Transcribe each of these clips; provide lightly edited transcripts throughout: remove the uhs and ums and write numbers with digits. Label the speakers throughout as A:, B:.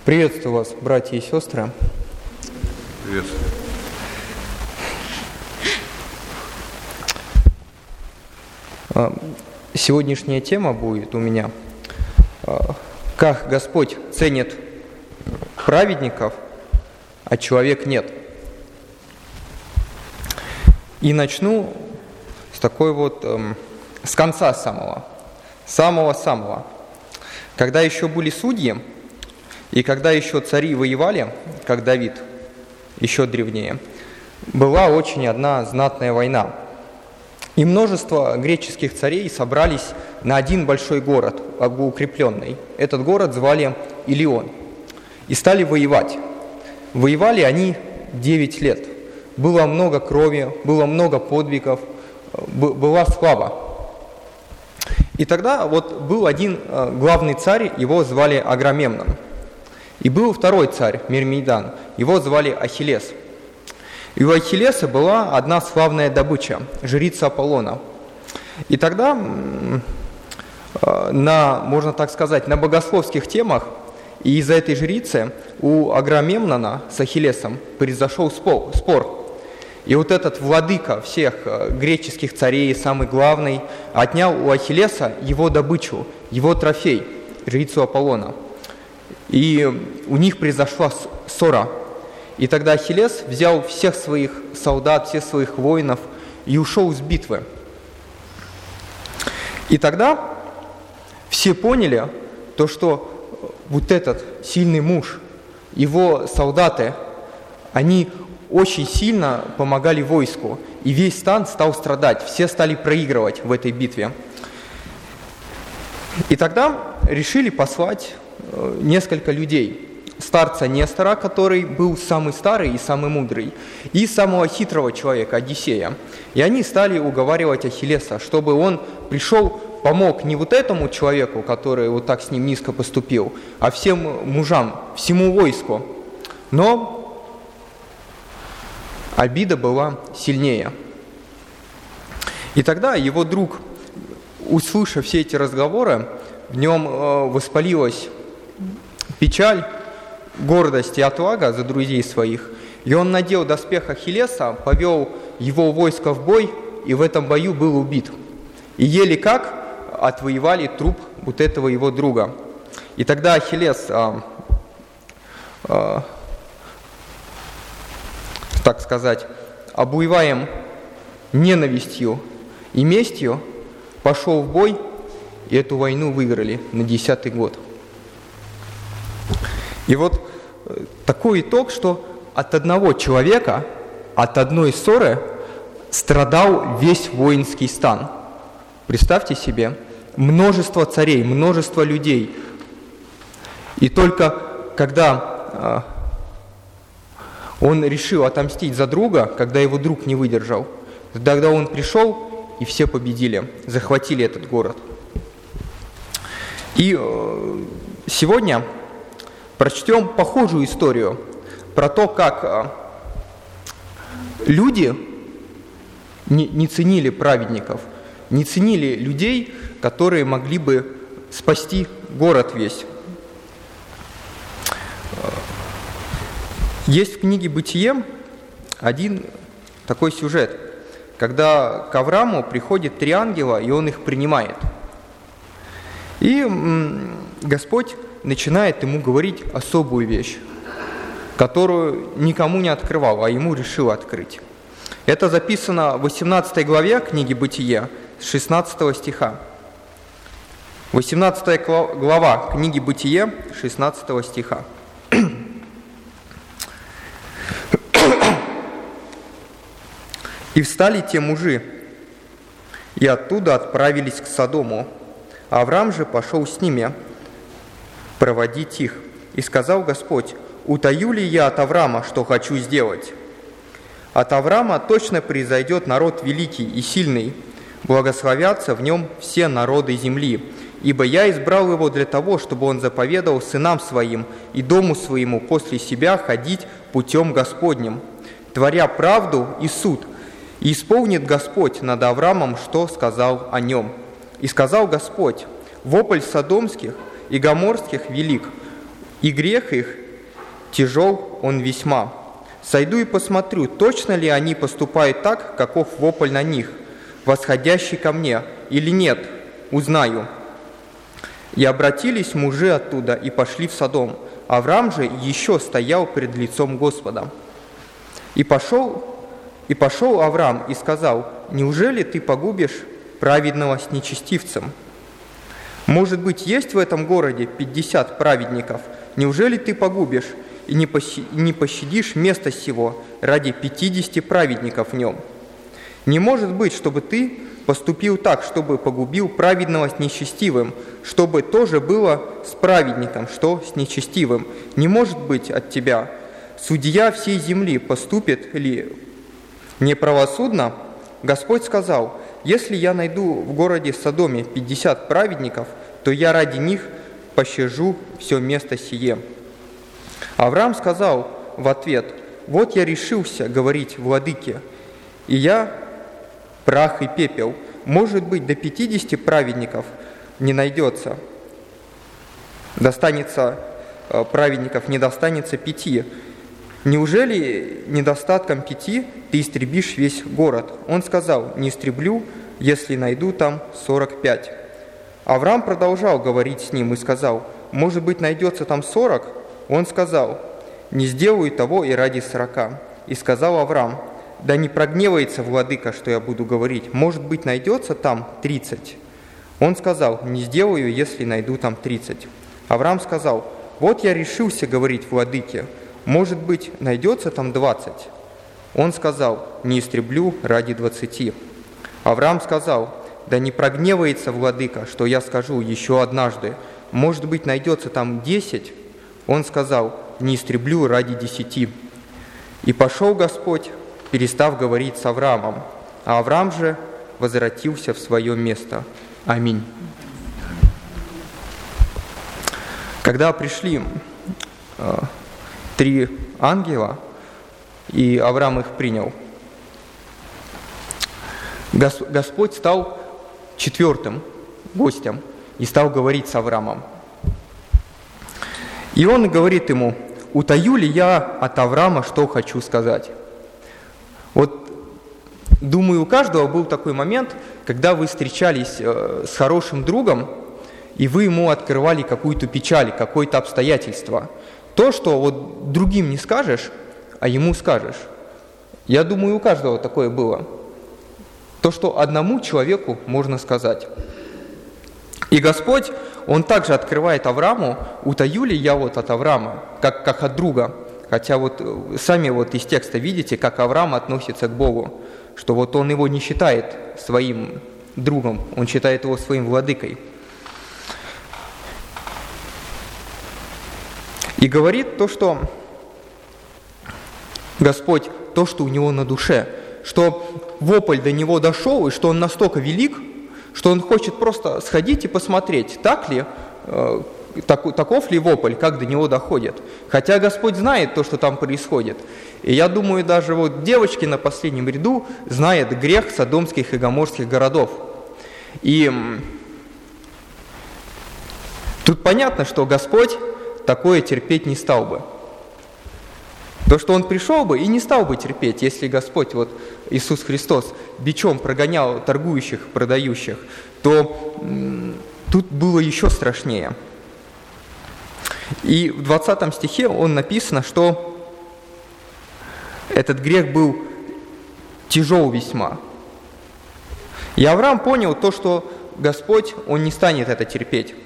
A: Приветствую вас, братья и сестры.
B: Приветствую.
A: Сегодняшняя тема будет у меня «Как Господь ценит праведников, а человек нет». И начну с такой вот, с конца самого. Когда еще были судьи, и когда еще цари воевали, как Давид, еще древнее, была очень одна знатная война. И множество греческих царей собрались на один большой город, укрепленный. Этот город звали Илион. И стали воевать. Воевали они 9 лет. Было много крови, было много подвигов, была слава. И тогда вот был один главный царь, его звали Агамемнон. И был второй царь, Мирмидан, его звали Ахиллес. И у Ахиллеса была одна славная добыча, жрица Аполлона. И тогда, можно так сказать, на богословских темах, и из-за этой жрицы у Агамемнона с Ахиллесом произошел спор. И вот этот владыка всех греческих царей, самый главный, отнял у Ахиллеса его добычу, его трофей, жрицу Аполлона. И у них произошла ссора. И тогда Ахиллес взял всех своих солдат, всех своих воинов и ушел с битвы. И тогда все поняли, то, что вот этот сильный муж, его солдаты, они очень сильно помогали войску. И весь стан стал страдать, все стали проигрывать в этой битве. И тогда решили послать несколько людей. Старца Нестора, который был самый старый и самый мудрый, и самого хитрого человека, Одиссея. И они стали уговаривать Ахиллеса, чтобы он пришел, помог не вот этому человеку, который вот так с ним низко поступил, а всем мужам, всему войску. Но обида была сильнее. И тогда его друг, услышав все эти разговоры, в нем воспалилась печаль, гордость и отвага за друзей своих. И он надел доспех Ахиллеса, повел его войско в бой, и в этом бою был убит. И еле как отвоевали труп вот этого его друга. И тогда Ахиллес, так сказать, обуеваем ненавистью и местью, пошел в бой, и эту войну выиграли на 10-й год. И вот такой итог, что от одного человека, от одной ссоры страдал весь воинский стан. Представьте себе, множество царей, множество людей. И только когда он решил отомстить за друга, когда его друг не выдержал, тогда он пришел, и все победили, захватили этот город. И сегодня прочтем похожую историю про то, как люди не ценили праведников, не ценили людей, которые могли бы спасти город весь. Есть в книге «Бытие» один такой сюжет, когда к Аврааму приходят 3 ангела, и он их принимает. И Господь начинает ему говорить особую вещь, которую никому не открывал, а ему решил открыть. Это записано в 18 главе книги «Бытие» с 16 стиха. 18 глава книги «Бытие» 16 стиха. «И встали те мужи, и оттуда отправились к Содому. Авраам же пошел с ними проводить их. И сказал Господь: утаю ли я от Авраама, что хочу сделать? От Авраама точно произойдет народ великий и сильный, благословятся в нем все народы земли. Ибо я избрал его для того, чтобы он заповедовал сынам своим и дому своему после себя ходить путем Господним, творя правду и суд. И исполнит Господь над Авраамом, что сказал о нем. И сказал Господь: вопль содомских и гоморских велик, и грех их тяжел он весьма. Сойду и посмотрю, точно ли они поступают так, каков вопль на них, восходящий ко мне, или нет, узнаю». И обратились мужи оттуда и пошли в Содом. Авраам же еще стоял пред лицом Господа. И пошел Авраам и сказал: «Неужели ты погубишь праведного с нечестивцем? Может быть, есть в этом городе 50 праведников? Неужели ты погубишь и не пощадишь место сего ради 50 праведников в нем? Не может быть, чтобы ты поступил так, чтобы погубил праведного с нечестивым, чтобы тоже было с праведником, что с нечестивым. Не может быть от тебя. Судья всей земли поступит ли неправосудно?» Господь сказал: «Если я найду в городе Содоме 50 праведников, то я ради них пощажу все место сие». Авраам сказал в ответ: «Вот я решился говорить владыке, и я прах и пепел. Может быть, до 50 праведников не найдется. Праведников не достанется 5. Неужели недостатком 5 ты истребишь весь город?» Он сказал: «Не истреблю, если найду там 45. Авраам продолжал говорить с ним и сказал: «Может быть, найдется там 40? Он сказал: «Не сделаю того и ради 40. И сказал Авраам: «Да не прогневается владыка, что я буду говорить. Может быть, найдется там 30. Он сказал: «Не сделаю, если найду там 30. Авраам сказал: «Вот я решился говорить владыке. Может быть, найдется там 20. Он сказал: «Не истреблю ради 20. Авраам сказал: «Да не прогневается владыка, что я скажу еще однажды. Может быть, найдется там 10. Он сказал: «Не истреблю ради 10. И пошел Господь, перестав говорить с Авраамом, а Авраам же возвратился в свое место. Аминь. Когда пришли 3 ангела, и Авраам их принял, Господь стал 4-м гостем и стал говорить с Авраамом. И он говорит ему: «Утаю ли я от Авраама, что хочу сказать?» Вот, думаю, у каждого был такой момент, когда вы встречались с хорошим другом, и вы ему открывали какую-то печаль, какое-то обстоятельство. То, что вот другим не скажешь, а ему скажешь. Я думаю, у каждого такое было. То, что одному человеку можно сказать. И Господь, Он также открывает Аврааму: «Утаю ли я вот от Авраама, как от друга?» Хотя вот сами вот из текста видите, как Авраам относится к Богу, что вот он его не считает своим другом, он считает его своим владыкой. И говорит то, что Господь, то, что у него на душе, что вопль до него дошел, и что он настолько велик, что он хочет просто сходить и посмотреть, так ли, таков ли вопль, как до него доходит. Хотя Господь знает то, что там происходит. И я думаю, даже вот девочки на последнем ряду знают грех содомских и гоморских городов. И тут понятно, что Господь такое терпеть не стал бы. То, что Он пришел бы и не стал бы терпеть, если Господь, вот Иисус Христос, бичом прогонял торгующих, продающих, то тут было еще страшнее. И в 20 стихе написано, что этот грех был тяжел весьма. И Авраам понял то, что Господь, Он не станет это терпеть.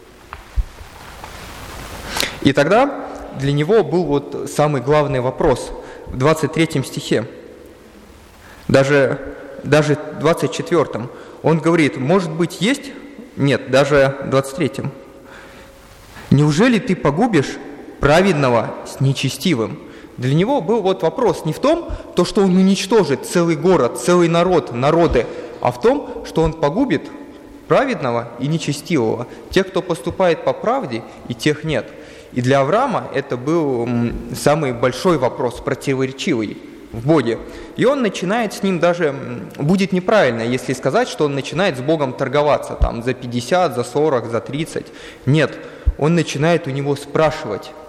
A: И тогда для него был вот самый главный вопрос в 23 стихе, даже 24. Он говорит: может быть, есть? Нет, даже 23. Неужели ты погубишь праведного с нечестивым? Для него был вот вопрос не в том, что он уничтожит целый город, целый народы, а в том, что он погубит праведного и нечестивого, тех, кто поступает по правде, и тех нет. И для Авраама это был самый большой вопрос, противоречивый в Боге. И он начинает с ним даже, будет неправильно, если сказать, что он начинает с Богом торговаться, там, за 50, за 40, за 30. Нет, он начинает у него спрашивать.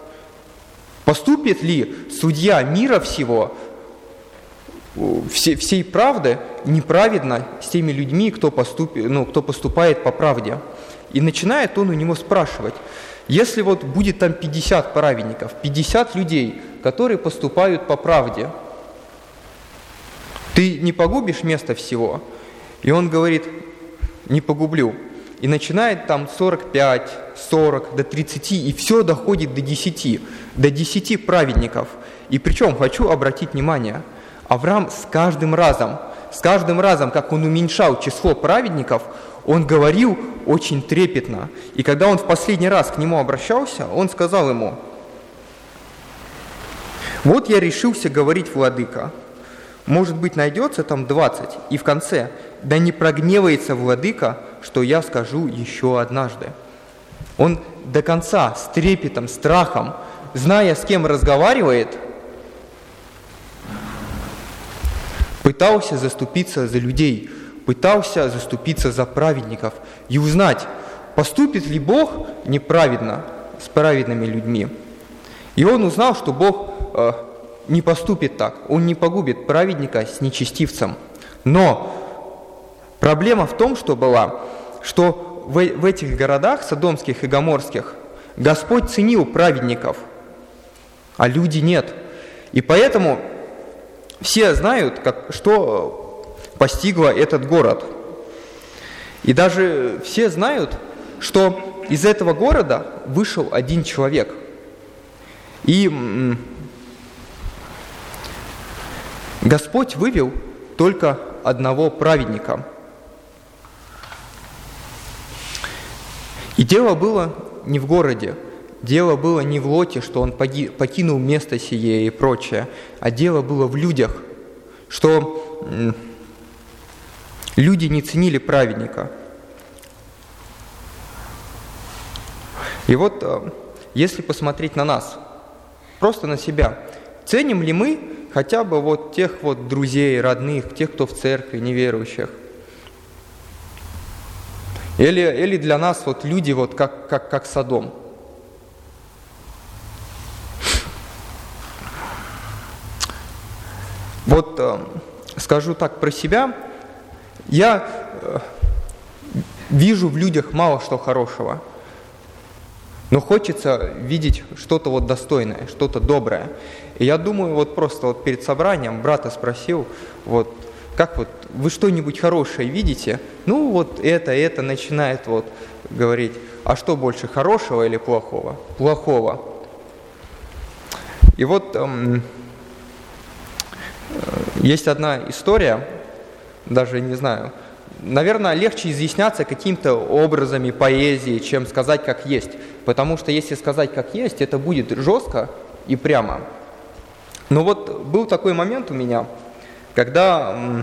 A: Поступит ли судья мира всего, всей правды, неправедно с теми людьми, кто поступает по правде? И начинает он у него спрашивать, если вот будет там 50 праведников, 50 людей, которые поступают по правде, ты не погубишь место всего? И он говорит, не погублю. И начинает там 45, 40, до 30, и все доходит до 10 праведников. И причем хочу обратить внимание, Авраам с каждым разом, как он уменьшал число праведников, он говорил очень трепетно. И когда он в последний раз к нему обращался, он сказал ему, вот я решился говорить, владыка, может быть, найдется там 20, и в конце, да не прогневается владыка, что я скажу еще однажды. Он до конца с трепетом, страхом, зная, с кем разговаривает, пытался заступиться за людей, пытался заступиться за праведников и узнать, поступит ли Бог неправедно с праведными людьми. И он узнал, что Бог не поступит так, он не погубит праведника с нечестивцем. Но проблема в том, что в этих городах, содомских и гоморских, Господь ценил праведников, а люди нет. И поэтому все знают, что постигло этот город. И даже все знают, что из этого города вышел один человек. И Господь вывел только одного праведника. И дело было не в городе, дело было не в Лоте, что он покинул место сие и прочее, а дело было в людях, что люди не ценили праведника. И вот, если посмотреть на нас, просто на себя, ценим ли мы хотя бы вот тех вот друзей, родных, тех, кто в церкви, неверующих? Или для нас вот люди вот как Содом? Вот скажу так про себя, я вижу в людях мало что хорошего, но хочется видеть что-то вот достойное, что-то доброе. И я думаю, вот просто вот перед собранием брата спросил, вот как вот вы что-нибудь хорошее видите? Ну вот это начинает вот говорить, а что больше, хорошего или плохого? Плохого. И вот есть одна история, даже не знаю, наверное, легче изъясняться какими-то образами поэзии, чем сказать как есть. Потому что если сказать как есть, это будет жестко и прямо. Но вот был такой момент у меня, когда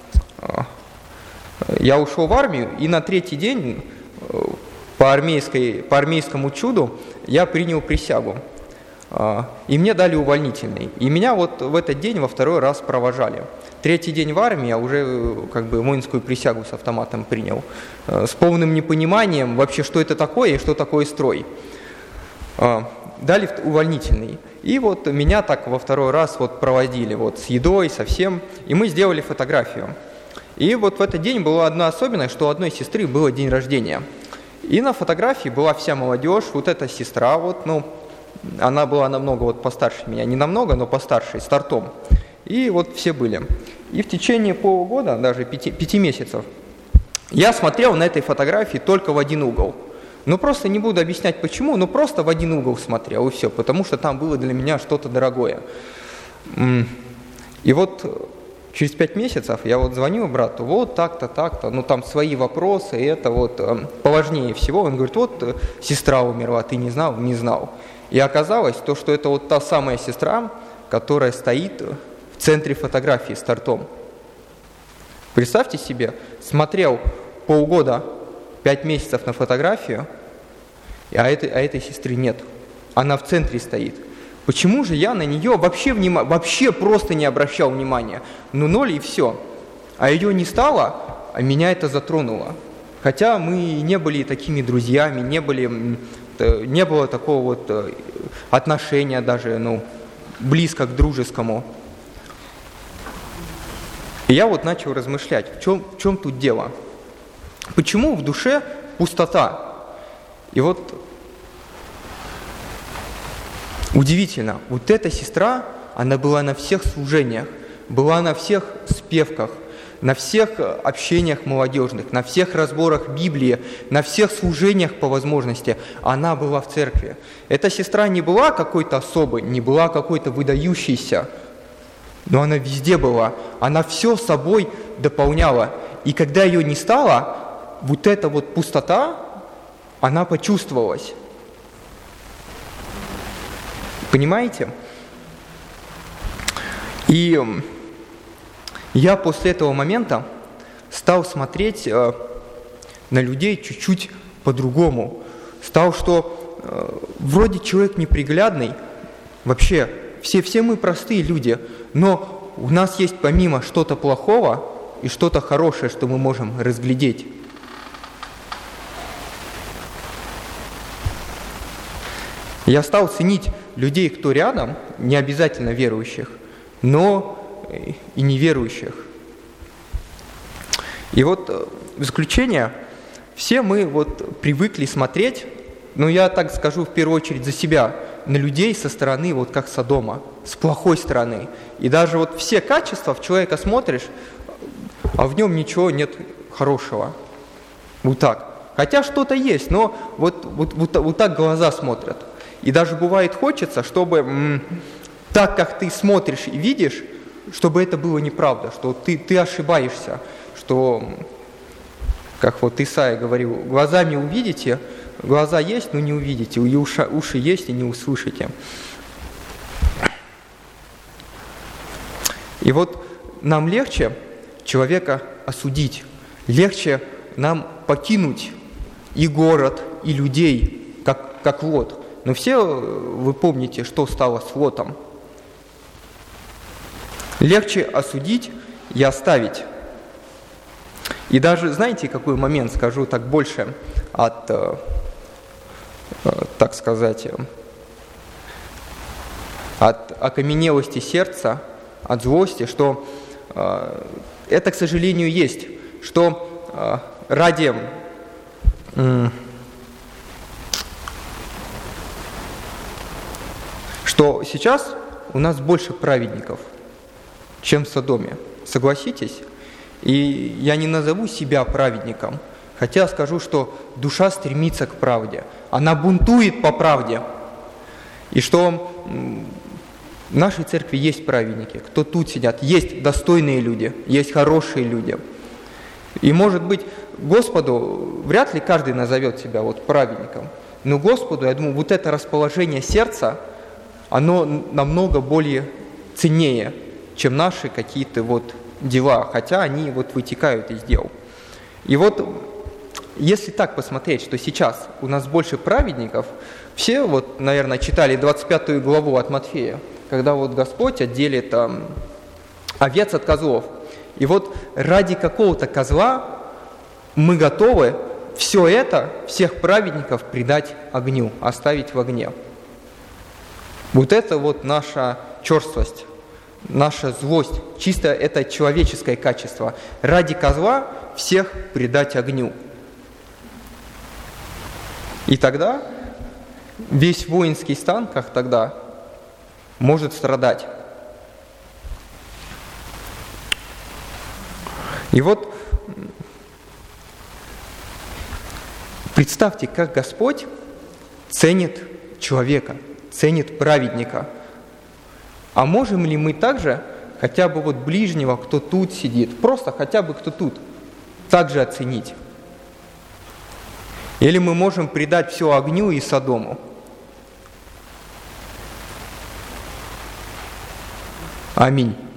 A: я ушел в армию, и на третий день по армейскому чуду я принял присягу. И мне дали увольнительный. И меня вот в этот день во второй раз провожали. Третий день в армии я уже как бы воинскую присягу с автоматом принял. С полным непониманием вообще, что это такое и что такое строй. Дали увольнительный. И вот меня так во второй раз вот проводили вот с едой, со всем. И мы сделали фотографию. И вот в этот день была одна особенность, что у одной сестры был день рождения. И на фотографии была вся молодежь, вот эта сестра, вот, ну, она была намного вот постарше меня, не намного, но постарше, с тортом. И вот все были. И в течение полугода, даже 5 месяцев, я смотрел на этой фотографии только в один угол. Ну просто не буду объяснять почему, но просто в один угол смотрел, и все, потому что там было для меня что-то дорогое. И вот через 5 месяцев я вот звоню брату, вот так-то, ну там свои вопросы, и это вот поважнее всего. Он говорит, вот сестра умерла, ты не знал? Не знал. И оказалось, то, что это вот та самая сестра, которая стоит в центре фотографии с тортом. Представьте себе, смотрел полгода, 5 месяцев на фотографию, а этой сестры нет. Она в центре стоит. Почему же я на нее вообще просто не обращал внимания? Ну, 0 и все. А ее не стало, а меня это затронуло. Хотя мы не были такими друзьями, не были не было такого вот отношения даже, близко к дружескому. И я вот начал размышлять, в чем тут дело? Почему в душе пустота? И вот удивительно, вот эта сестра, она была на всех служениях, была на всех спевках, на всех общениях молодежных, на всех разборах Библии, на всех служениях по возможности. Она была в церкви. Эта сестра не была какой-то особой, не была какой-то выдающейся, но она везде была. Она все собой дополняла. И когда ее не стало, вот эта вот пустота, она почувствовалась. Понимаете? И я после этого момента стал смотреть на людей чуть-чуть по-другому. Стал, что вроде человек неприглядный, вообще все мы простые люди, но у нас есть помимо что-то плохого и что-то хорошее, что мы можем разглядеть. Я стал ценить людей, кто рядом, не обязательно верующих, но и неверующих. И вот в заключение, все мы вот привыкли смотреть, я так скажу в первую очередь за себя, на людей со стороны, вот как Содома, с плохой стороны. И даже вот все качества в человека смотришь, а в нем ничего нет хорошего. Вот так. Хотя что-то есть, но вот так глаза смотрят. И даже бывает хочется, чтобы так, как ты смотришь и видишь, чтобы это было неправда, что ты ошибаешься, что, как вот Исаия говорил, глазами увидите, глаза есть, но не увидите, и уши есть, и не услышите. И вот нам легче человека осудить, легче нам покинуть и город, и людей, как Лот. Но все вы помните, что стало с Лотом. Легче осудить и оставить. И даже, знаете, какой момент, скажу так больше от, так сказать, от окаменелости сердца, от злости, что это, к сожалению, есть, что ради что сейчас у нас больше праведников, чем в Содоме. Согласитесь? И я не назову себя праведником, хотя скажу, что душа стремится к правде. Она бунтует по правде. И что в нашей церкви есть праведники, кто тут сидят. Есть достойные люди, есть хорошие люди. И, может быть, Господу вряд ли каждый назовет себя вот праведником. Но Господу, я думаю, вот это расположение сердца, оно намного более ценнее, чем наши какие-то вот дела, хотя они вот вытекают из дел. И вот, если так посмотреть, что сейчас у нас больше праведников, все вот, наверное, читали 25 главу от Матфея, когда вот Господь отделит овец от козлов. И вот ради какого-то козла мы готовы все это, всех праведников предать огню, оставить в огне. Вот это вот наша черствость, наша злость, чисто это человеческое качество. Ради козла всех предать огню. И тогда весь воинский стан, как тогда, может страдать. И вот представьте, как Господь ценит человека, ценит праведника. А можем ли мы также хотя бы вот ближнего, кто тут сидит, просто хотя бы кто тут, также оценить? Или мы можем предать все огню и Содому? Аминь.